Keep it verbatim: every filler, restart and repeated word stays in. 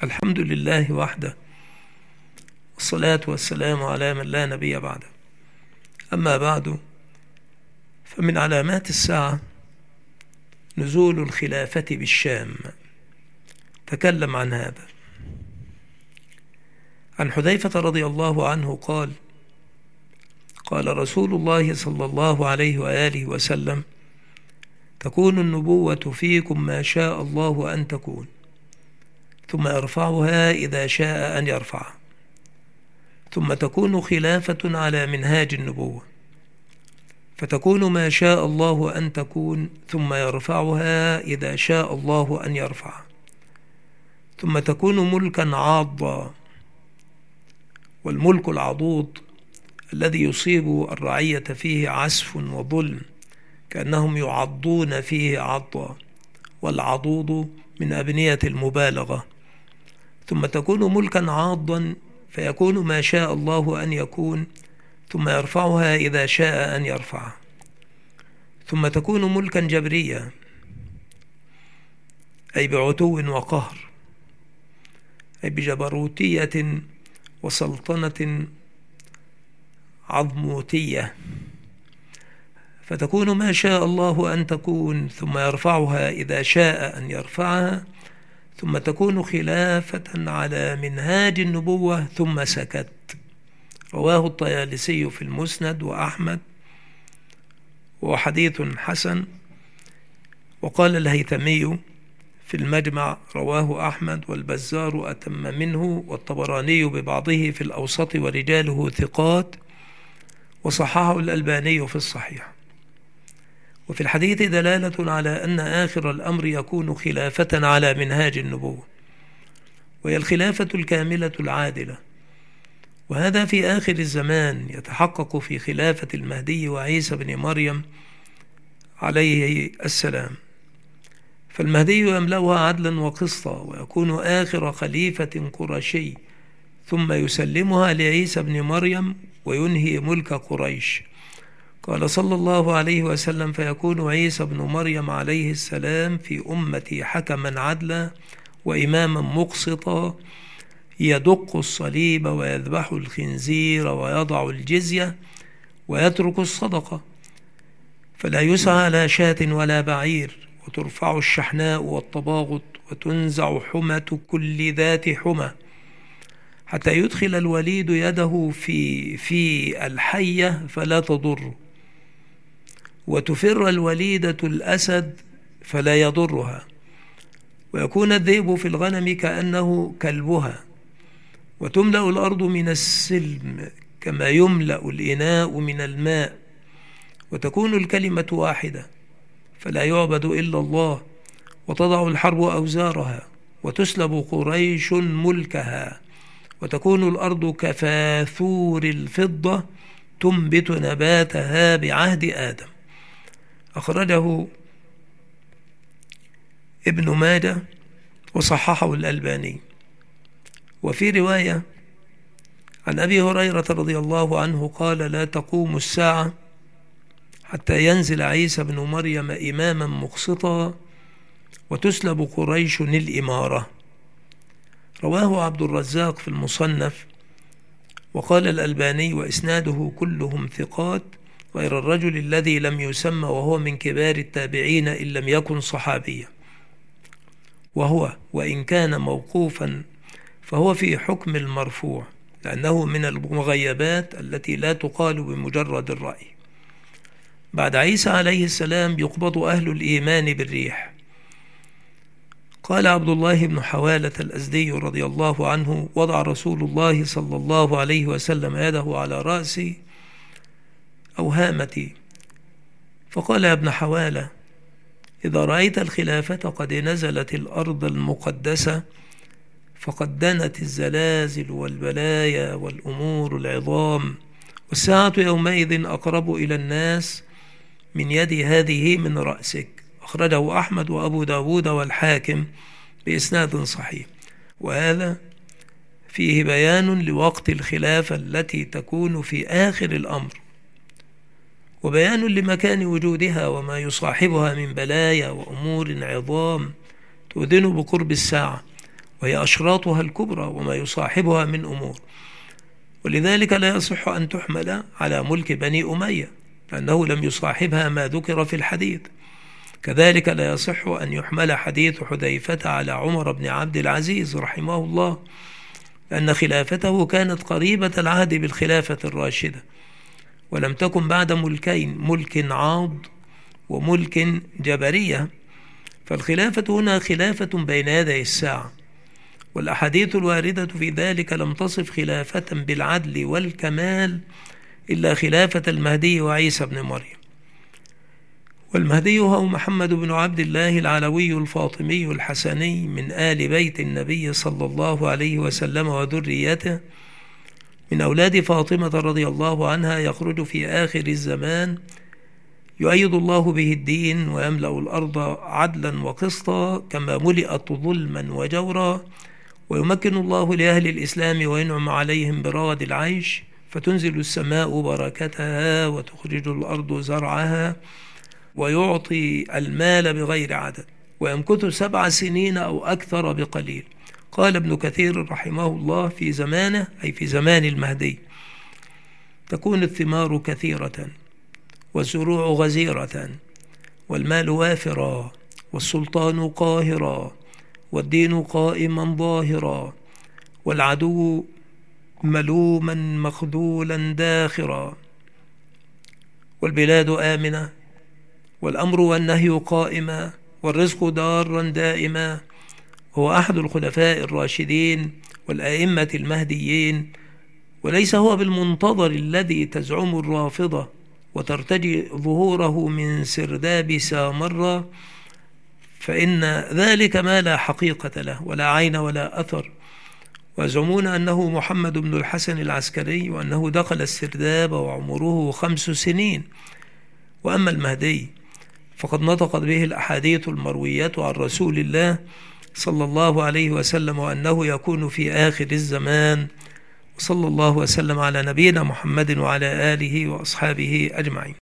الحمد لله وحده، والصلاة والسلام على من لا نبي بعده. أما بعد، فمن علامات الساعة نزول الخلافة بالشام. تكلم عن هذا عن حذيفة رضي الله عنه قال: قال رسول الله صلى الله عليه وآله وسلم: تكون النبوة فيكم ما شاء الله أن تكون، ثم يرفعها إذا شاء أن يرفعها، ثم تكون خلافة على منهاج النبوة، فتكون ما شاء الله أن تكون، ثم يرفعها إذا شاء الله أن يرفعها، ثم تكون ملكا عاضا. والملك العضوض الذي يصيب الرعية فيه عسف وظلم، كأنهم يعضون فيه عضا، والعضوض من أبنية المبالغة. ثم تكون ملكا عاضا فيكون ما شاء الله أن يكون، ثم يرفعها إذا شاء أن يرفعها، ثم تكون ملكا جبريا، أي بعتو وقهر، أي بجبروتية وسلطنة عظموتية، فتكون ما شاء الله أن تكون، ثم يرفعها إذا شاء أن يرفعها، ثم تكون خلافة على منهاج النبوة، ثم سكت. رواه الطيالسي في المسند وأحمد، وحديث حسن. وقال الهيثمي في المجمع: رواه أحمد والبزار أتم منه، والطبراني ببعضه في الأوسط ورجاله ثقات، وصححه الألباني في الصحيح. وفي الحديث دلالة على أن آخر الأمر يكون خلافة على منهاج النبوة، وهي الخلافة الكاملة العادلة، وهذا في آخر الزمان يتحقق في خلافة المهدي وعيسى بن مريم عليه السلام. فالمهدي يملأها عدلا وقسطا، ويكون آخر خليفة قرشي، ثم يسلمها لعيسى بن مريم وينهي ملك قريش. قال صلى الله عليه وسلم: فيكون عيسى بن مريم عليه السلام في أمتي حكما عدلا وإماما مقسطا، يدق الصليب ويذبح الخنزير ويضع الجزية ويترك الصدقة، فلا يسعى لا شاة ولا بعير، وترفع الشحناء والطباغت، وتنزع حمة كل ذات حمى، حتى يدخل الوليد يده في في الحية فلا تضر، وتفر الوليدة الأسد فلا يضرها، ويكون الذئب في الغنم كأنه كلبها، وتملأ الأرض من السلم كما يملأ الإناء من الماء، وتكون الكلمة واحدة فلا يعبد إلا الله، وتضع الحرب أوزارها، وتسلب قريش ملكها، وتكون الأرض كفاثور الفضة تنبت نباتها بعهد آدم. أخرجه ابن ماجه وصححه الألباني. وفي رواية عن أبي هريرة رضي الله عنه قال: لا تقوم الساعة حتى ينزل عيسى بن مريم إماما مقسطا، وتسلب قريش الإمارة. رواه عبد الرزاق في المصنف. وقال الألباني: وإسناده كلهم ثقات، غير الرجل الذي لم يسمى وهو من كبار التابعين إن لم يكن صحابيا، وهو وإن كان موقوفا فهو في حكم المرفوع، لأنه من المغيبات التي لا تقال بمجرد الرأي. بعد عيسى عليه السلام يقبض أهل الإيمان بالريح. قال عبد الله بن حوالة الأزدي رضي الله عنه: وضع رسول الله صلى الله عليه وسلم يده على رأسي أو هامتي، فقال: يا ابن حوالة، إذا رأيت الخلافة قد نزلت الأرض المقدسة، فقد دنت الزلازل والبلايا والأمور العظام، والساعة يومئذ أقرب إلى الناس من يد هذه من رأسك. أخرجه أحمد وأبو داود والحاكم بإسناد صحيح. وهذا فيه بيان لوقت الخلافة التي تكون في آخر الأمر، وبيان لمكان وجودها وما يصاحبها من بلايا وأمور عظام تؤذن بقرب الساعة، وهي أشراطها الكبرى وما يصاحبها من أمور، ولذلك لا يصح أن تحمل على ملك بني أمية لأنه لم يصاحبها ما ذكر في الحديث. كذلك لا يصح أن يحمل حديث حذيفة على عمر بن عبد العزيز رحمه الله، لأن خلافته كانت قريبة العهد بالخلافة الراشدة، ولم تكن بعد ملكين، ملك عاض وملك جبرية، فالخلافة هنا خلافة بين يدي الساعة، والأحاديث الواردة في ذلك لم تصف خلافة بالعدل والكمال إلا خلافة المهدي وعيسى بن مريم. والمهدي هو محمد بن عبد الله العلوي الفاطمي الحسني من آل بيت النبي صلى الله عليه وسلم وذريته، من أولاد فاطمة رضي الله عنها، يخرج في آخر الزمان يؤيد الله به الدين ويملأ الأرض عدلا وقسطا كما ملئت ظلما وجورا، ويمكن الله لأهل الإسلام وينعم عليهم برغد العيش، فتنزل السماء بركتها وتخرج الأرض زرعها ويعطي المال بغير عدد، ويمكث سبع سنين أو أكثر بقليل. قال ابن كثير رحمه الله في زمانه، أي في زمان المهدي، تكون الثمار كثيرة والزروع غزيرة والمال وافرا والسلطان قاهرا والدين قائما ظاهرا والعدو ملوما مخذولا داخرا والبلاد آمنة والأمر والنهي قائما والرزق دارا دائما. هو أحد الخلفاء الراشدين والأئمة المهديين، وليس هو بالمنتظر الذي تزعم الرافضة وترتجي ظهوره من سرداب سامرة، فإن ذلك ما لا حقيقة له ولا عين ولا أثر، ويزعمون أنه محمد بن الحسن العسكري وأنه دخل السرداب وعمره خمس سنين. وأما المهدي فقد نطقت به الأحاديث المروية عن رسول الله صلى الله عليه وسلم وأنه يكون في آخر الزمان. وصلى الله وسلم على نبينا محمد وعلى آله وأصحابه أجمعين.